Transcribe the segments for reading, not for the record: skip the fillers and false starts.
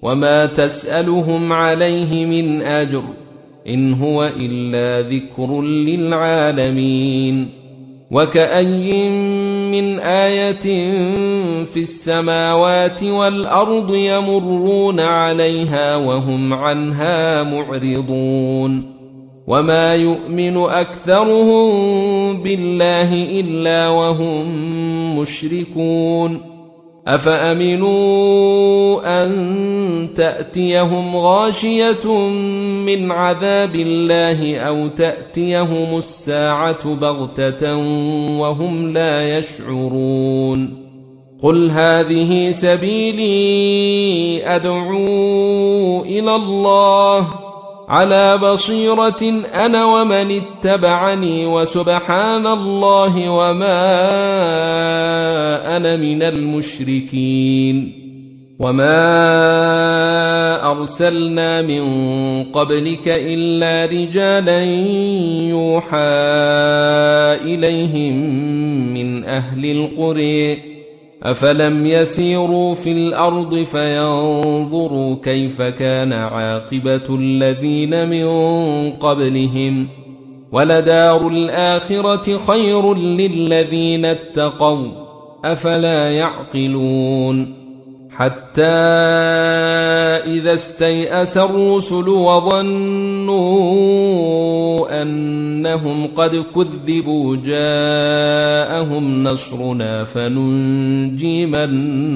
وما تسألهم عليه من أجر إن هو إلا ذكر للعالمين. وكأي من آية في السماوات والأرض يمرون عليها وهم عنها معرضون وما يؤمن أكثرهم بالله إلا وهم مشركون أفأمنوا أن تأتيهم غاشية من عذاب الله أو تأتيهم الساعة بغتة وهم لا يشعرون قل هذه سبيلي أدعو إلى الله على بصيرة أنا ومن اتبعني وسبحان الله وما أنا من المشركين. وما أرسلنا من قبلك إلا رجالا يوحى إليهم من أهل القرى أفلم يسيروا في الأرض فينظروا كيف كان عاقبة الذين من قبلهم ولدار الآخرة خير للذين اتقوا أفلا يعقلون حتى إذا استيأس الرسل وظنوا أنهم قد كذبوا جاءهم نصرنا فننجي من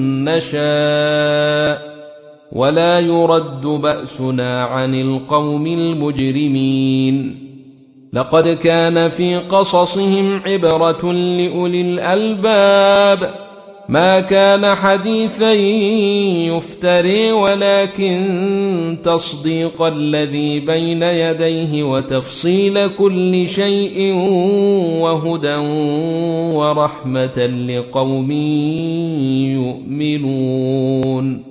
نشاء ولا يرد بأسنا عن القوم المجرمين. لقد كان في قصصهم عبرة لأولي الألباب ما كان حديثا يفتري ولكن تصديق الذي بين يديه وتفصيل كل شيء وهدى ورحمة لقوم يؤمنون.